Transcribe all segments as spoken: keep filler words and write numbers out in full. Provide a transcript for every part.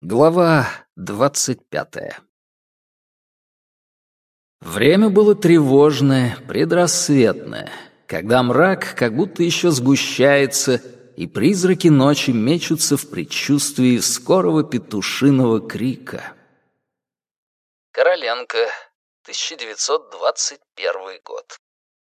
Глава двадцать пятая. Время было тревожное, предрассветное, когда мрак как будто еще сгущается, и призраки ночи мечутся в предчувствии скорого петушиного крика. Короленко, тысяча девятьсот двадцать первый год.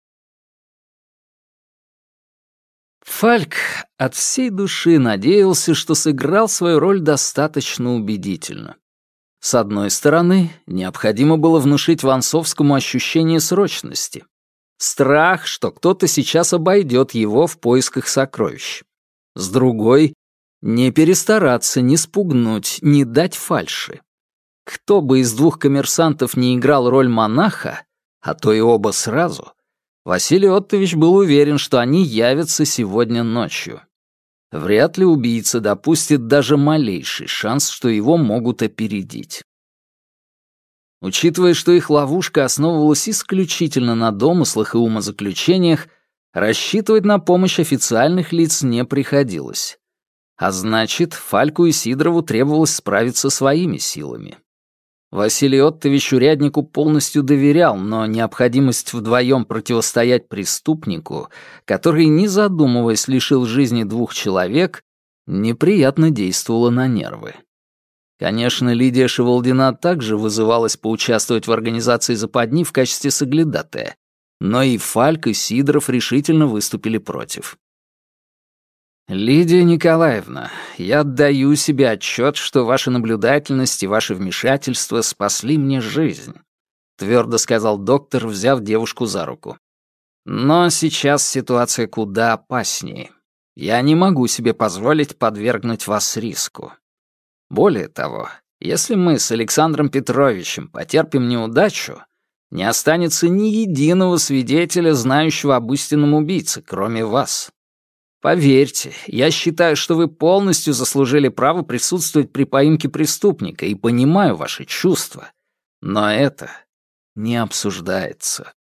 Фальк от всей души надеялся, что сыграл свою роль достаточно убедительно. С одной стороны, необходимо было внушить Вонсовскому ощущение срочности. Страх, что кто-то сейчас обойдет его в поисках сокровищ. С другой, не перестараться, не спугнуть, не дать фальши. Кто бы из двух коммерсантов не играл роль монаха, а то и оба сразу, Василий Оттович был уверен, что они явятся сегодня ночью. Вряд ли убийца допустит даже малейший шанс, что его могут опередить. Учитывая, что их ловушка основывалась исключительно на домыслах и умозаключениях, рассчитывать на помощь официальных лиц не приходилось. А значит, Фальку и Сидорову требовалось справиться своими силами. Василий Оттович уряднику полностью доверял, но необходимость вдвоем противостоять преступнику, который, не задумываясь, лишил жизни двух человек, неприятно действовала на нервы. Конечно, Лидия Шевалдина также вызывалась поучаствовать в организации западни в качестве соглядатая, но и Фальк, и Сидоров решительно выступили против. «Лидия Николаевна, я отдаю себе отчет, что ваша наблюдательность и ваше вмешательство спасли мне жизнь», — твердо сказал доктор, взяв девушку за руку. «Но сейчас ситуация куда опаснее. Я не могу себе позволить подвергнуть вас риску. Более того, если мы с Александром Петровичем потерпим неудачу, не останется ни единого свидетеля, знающего об истинном убийце, кроме вас. Поверьте, я считаю, что вы полностью заслужили право присутствовать при поимке преступника и понимаю ваши чувства. Но это не обсуждается».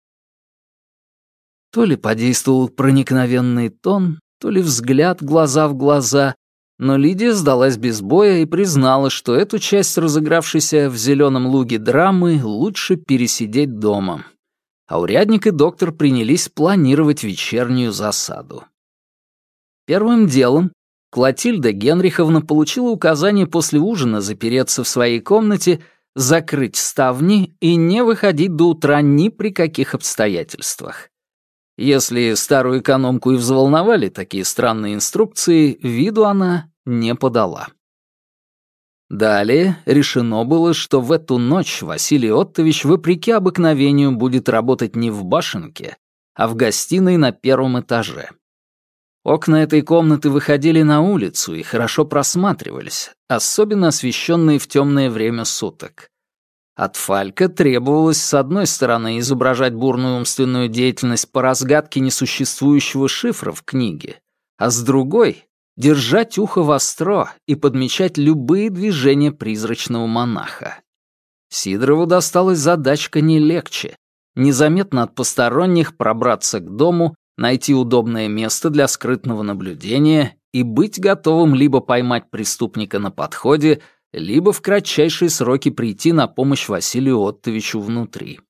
То ли подействовал проникновенный тон, то ли взгляд глаза в глаза, но Лидия сдалась без боя и признала, что эту часть разыгравшейся в «Зеленом луге» драмы лучше пересидеть дома. А урядник и доктор принялись планировать вечернюю засаду. Первым делом Клотильда Генриховна получила указание после ужина запереться в своей комнате, закрыть ставни и не выходить до утра ни при каких обстоятельствах. Если старую экономку и взволновали такие странные инструкции, виду она не подала. Далее решено было, что в эту ночь Василий Оттович вопреки обыкновению будет работать не в башенке, а в гостиной на первом этаже. Окна этой комнаты выходили на улицу и хорошо просматривались, особенно освещенные в темное время суток. От Фалька требовалось, с одной стороны, изображать бурную умственную деятельность по разгадке несуществующего шифра в книге, а с другой — держать ухо востро и подмечать любые движения призрачного монаха. Сидорову досталась задачка не легче — незаметно от посторонних пробраться к дому, найти удобное место для скрытного наблюдения и быть готовым либо поймать преступника на подходе, либо в кратчайшие сроки прийти на помощь Василию Оттовичу внутри.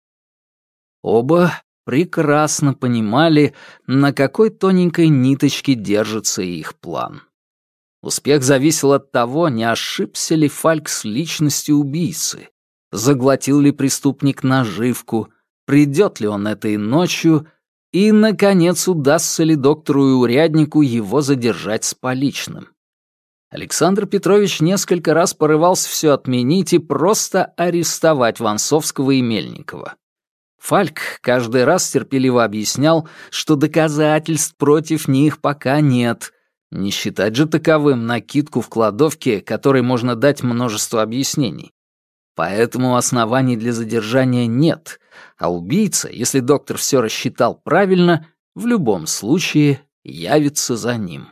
Оба прекрасно понимали, на какой тоненькой ниточке держится их план. Успех зависел от того, не ошибся ли Фальк с личностью убийцы, заглотил ли преступник наживку, придет ли он этой ночью и, наконец, удастся ли доктору и уряднику его задержать с поличным. Александр Петрович несколько раз порывался все отменить и просто арестовать Вонсовского и Мельникова. Фальк каждый раз терпеливо объяснял, что доказательств против них пока нет. Не считать же таковым накидку в кладовке, которой можно дать множество объяснений. Поэтому оснований для задержания нет, а убийца, если доктор все рассчитал правильно, в любом случае явится за ним.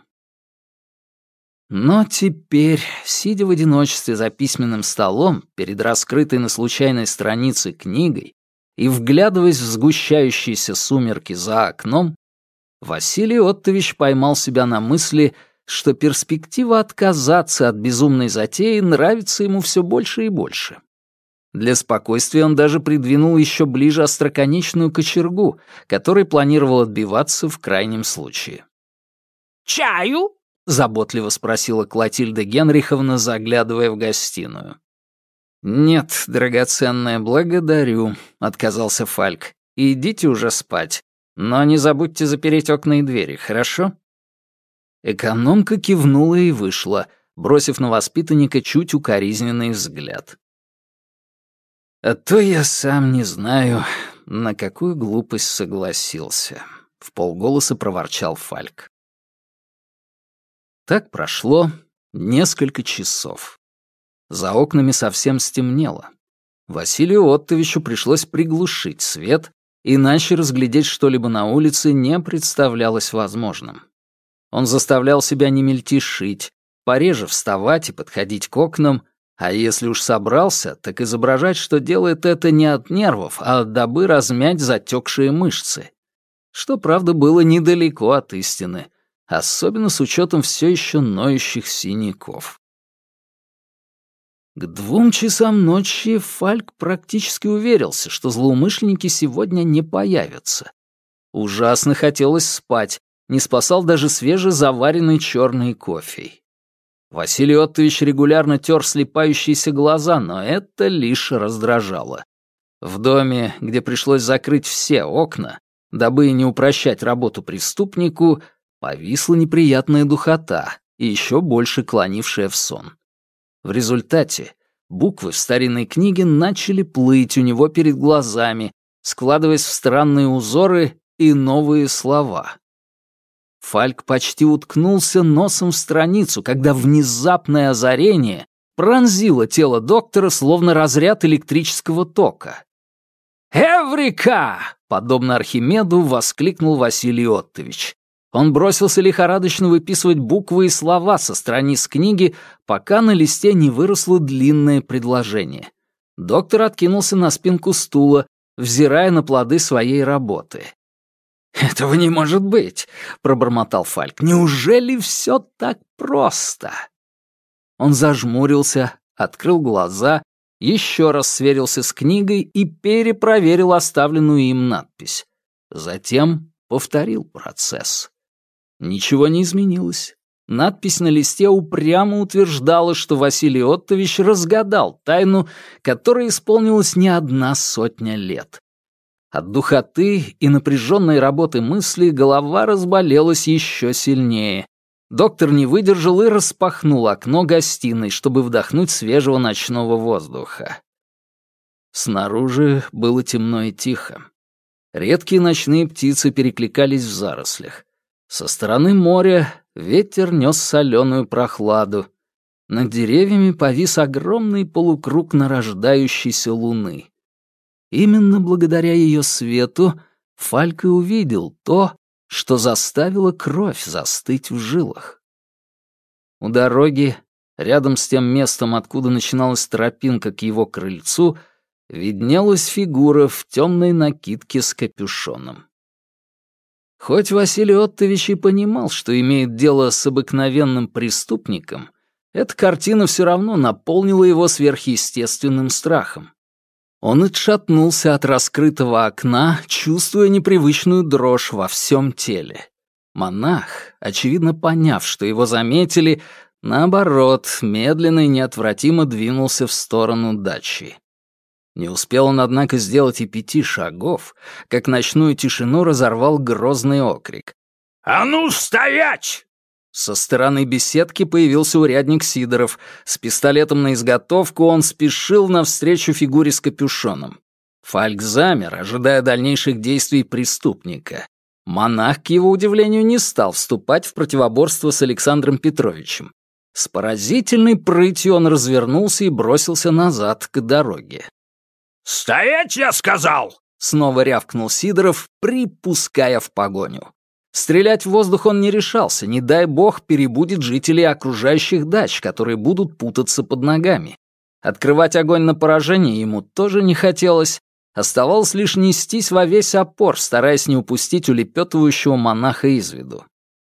Но теперь, сидя в одиночестве за письменным столом перед раскрытой на случайной странице книгой и вглядываясь в сгущающиеся сумерки за окном, Василий Оттович поймал себя на мысли, что перспектива отказаться от безумной затеи нравится ему все больше и больше. Для спокойствия он даже придвинул еще ближе остроконечную кочергу, которой планировал отбиваться в крайнем случае. «Чаю?» — заботливо спросила Клотильда Генриховна, заглядывая в гостиную. «Нет, драгоценная, благодарю», — отказался Фальк. «Идите уже спать, но не забудьте запереть окна и двери, хорошо?» Экономка кивнула и вышла, бросив на воспитанника чуть укоризненный взгляд. «А то я сам не знаю, на какую глупость согласился», — вполголоса проворчал Фальк. Так прошло несколько часов. За окнами совсем стемнело. Василию Оттовичу пришлось приглушить свет, иначе разглядеть что-либо на улице не представлялось возможным. Он заставлял себя не мельтешить, пореже вставать и подходить к окнам, а если уж собрался, так изображать, что делает это не от нервов, а дабы размять затекшие мышцы. Что, правда, было недалеко от истины, особенно с учетом все еще ноющих синяков. К двум часам ночи Фальк практически уверился, что злоумышленники сегодня не появятся. Ужасно хотелось спать, не спасал даже свежезаваренный черный кофе. Василий Оттович регулярно тер слипающиеся глаза, но это лишь раздражало. В доме, где пришлось закрыть все окна, дабы не упрощать работу преступнику, повисла неприятная духота и еще больше клонившая в сон. В результате буквы в старинной книге начали плыть у него перед глазами, складываясь в странные узоры и новые слова. Фальк почти уткнулся носом в страницу, когда внезапное озарение пронзило тело доктора, словно разряд электрического тока. «Эврика!» — подобно Архимеду воскликнул Василий Оттович. Он бросился лихорадочно выписывать буквы и слова со страниц книги, пока на листе не выросло длинное предложение. Доктор откинулся на спинку стула, взирая на плоды своей работы. «Этого не может быть!» — пробормотал Фальк. «Неужели все так просто?» Он зажмурился, открыл глаза, еще раз сверился с книгой и перепроверил оставленную им надпись. Затем повторил процесс. Ничего не изменилось. Надпись на листе упрямо утверждала, что Василий Оттович разгадал тайну, которой исполнилась не одна сотня лет. От духоты и напряженной работы мысли голова разболелась еще сильнее. Доктор не выдержал и распахнул окно гостиной, чтобы вдохнуть свежего ночного воздуха. Снаружи было темно и тихо. Редкие ночные птицы перекликались в зарослях. Со стороны моря ветер нес соленую прохладу. Над деревьями повис огромный полукруг нарождающейся луны. Именно благодаря ее свету Фальк и увидел то, что заставило кровь застыть в жилах. У дороги, рядом с тем местом, откуда начиналась тропинка к его крыльцу, виднелась фигура в темной накидке с капюшоном. Хоть Василий Оттович и понимал, что имеет дело с обыкновенным преступником, эта картина все равно наполнила его сверхъестественным страхом. Он отшатнулся от раскрытого окна, чувствуя непривычную дрожь во всем теле. Монах, очевидно поняв, что его заметили, наоборот, медленно и неотвратимо двинулся в сторону дачи. Не успел он, однако, сделать и пяти шагов, как ночную тишину разорвал грозный окрик. «А ну, стоять!» Со стороны беседки появился урядник Сидоров. С пистолетом на изготовку он спешил навстречу фигуре с капюшоном. Фальк замер, ожидая дальнейших действий преступника. Монах, к его удивлению, не стал вступать в противоборство с Александром Петровичем. С поразительной прытью он развернулся и бросился назад к дороге. «Стоять, я сказал!» — снова рявкнул Сидоров, припуская в погоню. Стрелять в воздух он не решался, не дай бог перебудет жителей окружающих дач, которые будут путаться под ногами. Открывать огонь на поражение ему тоже не хотелось. Оставалось лишь нестись во весь опор, стараясь не упустить улепетывающего монаха из виду.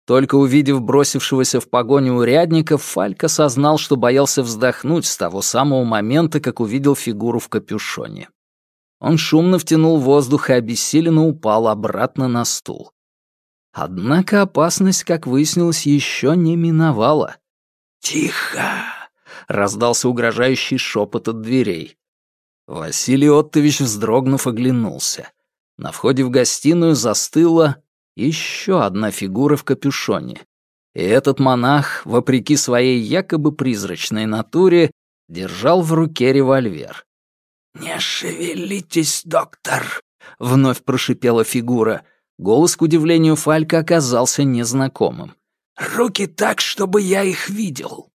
Только увидев бросившегося в погоню урядника, Фальк осознал, что боялся вздохнуть с того самого момента, как увидел фигуру в капюшоне. Он шумно втянул воздух и обессиленно упал обратно на стул. Однако опасность, как выяснилось, еще не миновала. «Тихо!» — раздался угрожающий шепот от дверей. Василий Оттович, вздрогнув, оглянулся. На входе в гостиную застыла еще одна фигура в капюшоне. И этот монах, вопреки своей якобы призрачной натуре, держал в руке револьвер. «Не шевелитесь, доктор!» — вновь прошипела фигура. Голос, к удивлению Фалька, оказался незнакомым. «Руки так, чтобы я их видел!»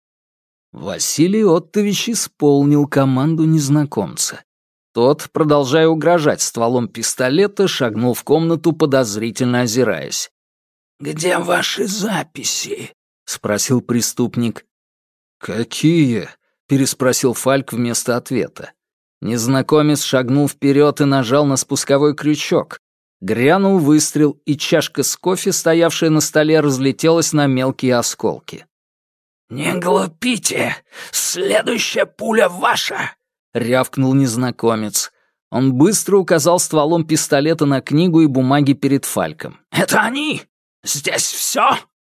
Василий Оттович исполнил команду незнакомца. Тот, продолжая угрожать стволом пистолета, шагнул в комнату, подозрительно озираясь. «Где ваши записи?» — спросил преступник. «Какие?» — переспросил Фальк вместо ответа. Незнакомец шагнул вперед и нажал на спусковой крючок. Грянул выстрел, и чашка с кофе, стоявшая на столе, разлетелась на мелкие осколки. «Не глупите! Следующая пуля ваша!» — рявкнул незнакомец. Он быстро указал стволом пистолета на книгу и бумаги перед Фальком. «Это они? Здесь все?»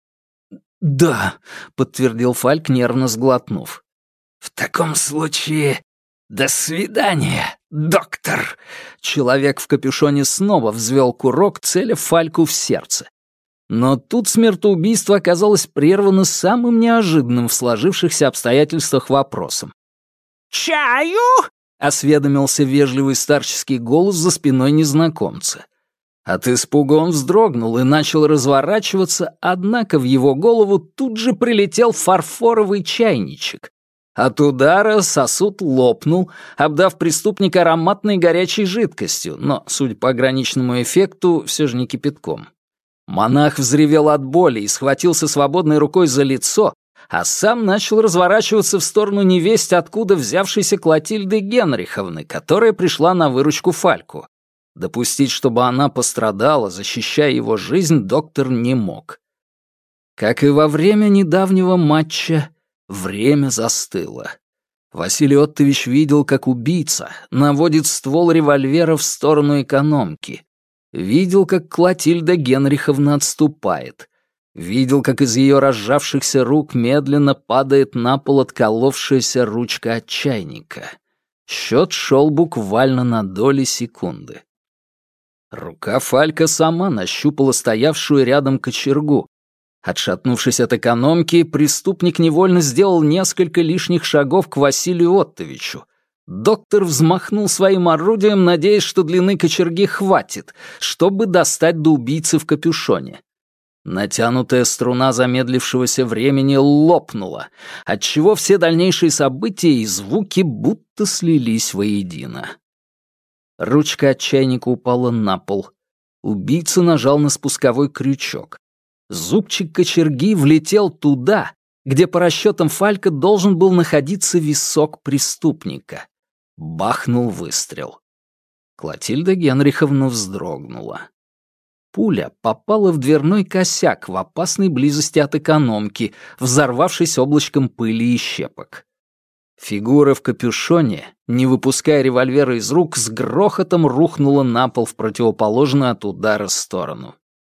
«Да», — подтвердил Фальк, нервно сглотнув. «В таком случае, до свидания, доктор!» Человек в капюшоне снова взвел курок, целя Фальку в сердце. Но тут смертоубийство оказалось прервано самым неожиданным в сложившихся обстоятельствах вопросом. «Чаю?» — осведомился вежливый старческий голос за спиной незнакомца. От испуга он вздрогнул и начал разворачиваться, однако в его голову тут же прилетел фарфоровый чайничек. От удара сосуд лопнул, обдав преступника ароматной горячей жидкостью, но, судя по ограниченному эффекту, все же не кипятком. Монах взревел от боли и схватился свободной рукой за лицо, а сам начал разворачиваться в сторону невесть, откуда взявшейся Клотильды Генриховны, которая пришла на выручку Фальку. Допустить, чтобы она пострадала, защищая его жизнь, доктор не мог. Как и во время недавнего матча, время застыло. Василий Оттович видел, как убийца наводит ствол револьвера в сторону экономки. Видел, как Клотильда Генриховна отступает. Видел, как из ее разжавшихся рук медленно падает на пол отколовшаяся ручка от чайника. Счет шел буквально на доли секунды. Рука Фалька сама нащупала стоявшую рядом кочергу. Отшатнувшись от экономки, преступник невольно сделал несколько лишних шагов к Василию Оттовичу. Доктор взмахнул своим орудием, надеясь, что длины кочерги хватит, чтобы достать до убийцы в капюшоне. Натянутая струна замедлившегося времени лопнула, отчего все дальнейшие события и звуки будто слились воедино. Ручка от чайника упала на пол. Убийца нажал на спусковой крючок. Зубчик кочерги влетел туда, где по расчетам Фалька должен был находиться висок преступника. Бахнул выстрел. Клотильда Генриховна вздрогнула. Пуля попала в дверной косяк в опасной близости от экономки, взорвавшись облачком пыли и щепок. Фигура в капюшоне, не выпуская револьвера из рук, с грохотом рухнула на пол в противоположную от удара сторону.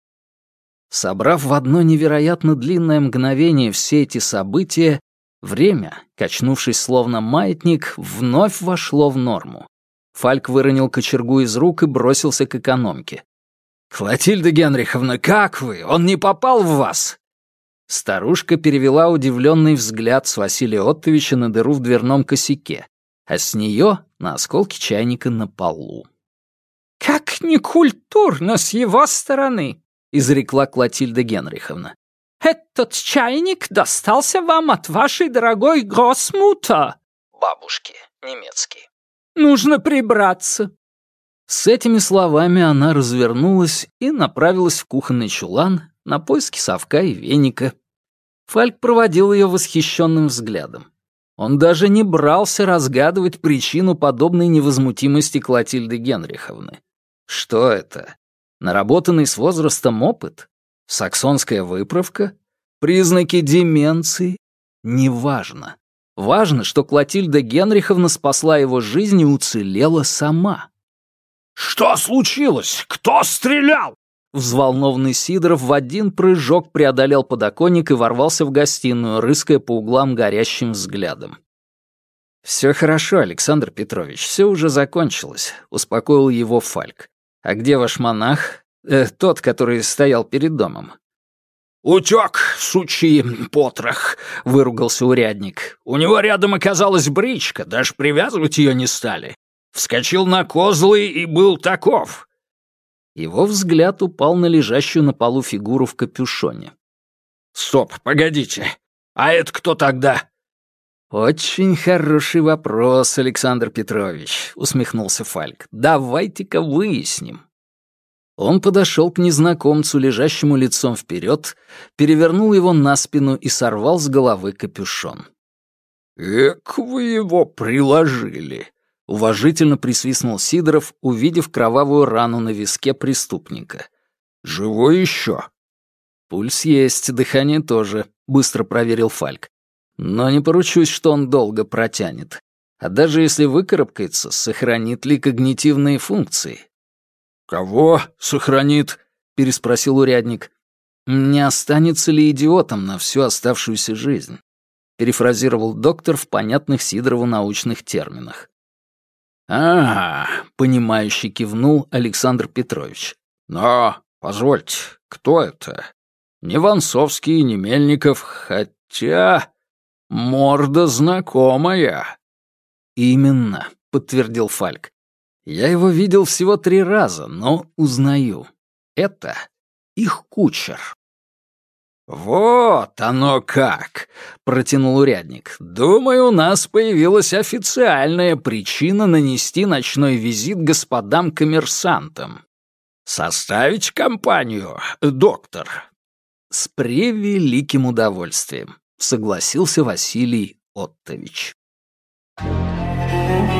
Собрав в одно невероятно длинное мгновение все эти события, время, качнувшись словно маятник, вновь вошло в норму. Фальк выронил кочергу из рук и бросился к экономке. «Клотильда Генриховна, как вы? Он не попал в вас?» Старушка перевела удивленный взгляд с Василия Оттовича на дыру в дверном косяке, а с нее на осколки чайника на полу. «Как некультурно с его стороны!» — изрекла Клотильда Генриховна. «Этот чайник достался вам от вашей дорогой Гроссмуттер!» Бабушки, немецкий. «Нужно прибраться!» С этими словами она развернулась и направилась в кухонный чулан на поиски совка и веника. Фальк проводил ее восхищенным взглядом. Он даже не брался разгадывать причину подобной невозмутимости Клотильды Генриховны. Что это? Наработанный с возрастом опыт? Саксонская выправка? Признаки деменции? Неважно. Важно, что Клотильда Генриховна спасла его жизнь и уцелела сама. «Что случилось? Кто стрелял?» Взволнованный Сидоров в один прыжок преодолел подоконник и ворвался в гостиную, рыская по углам горящим взглядом. «Все хорошо, Александр Петрович, все уже закончилось», — успокоил его Фальк. «А где ваш монах? Э, тот, который стоял перед домом?» «Утек, сучий потрох», — выругался урядник. «У него рядом оказалась бричка, даже привязывать ее не стали. Вскочил на козлы и был таков». Его взгляд упал на лежащую на полу фигуру в капюшоне. «Стоп, погодите. А это кто тогда?» «Очень хороший вопрос, Александр Петрович», — усмехнулся Фальк. «Давайте-ка выясним». Он подошел к незнакомцу, лежащему лицом вперед, перевернул его на спину и сорвал с головы капюшон. «Эк, вы его приложили», — уважительно присвистнул Сидоров, увидев кровавую рану на виске преступника. «Живой еще?» «Пульс есть, дыхание тоже», — быстро проверил Фальк. «Но не поручусь, что он долго протянет. А даже если выкарабкается, сохранит ли когнитивные функции?» «Кого сохранит?» — переспросил урядник. «Не останется ли идиотом на всю оставшуюся жизнь?» — перефразировал доктор в понятных Сидорову научных терминах. «А, — понимающе кивнул Александр Петрович. «Но, позвольте, кто это? Не Вонцовский, не Мельников, хотя морда знакомая». «Именно», — подтвердил Фальк. «Я его видел всего три раза, но узнаю. Это их кучер». «Вот оно как!» — протянул урядник. «Думаю, у нас появилась официальная причина нанести ночной визит господам-коммерсантам. Составить компанию, доктор?» «С превеликим удовольствием», — согласился Василий Оттович. Thank you.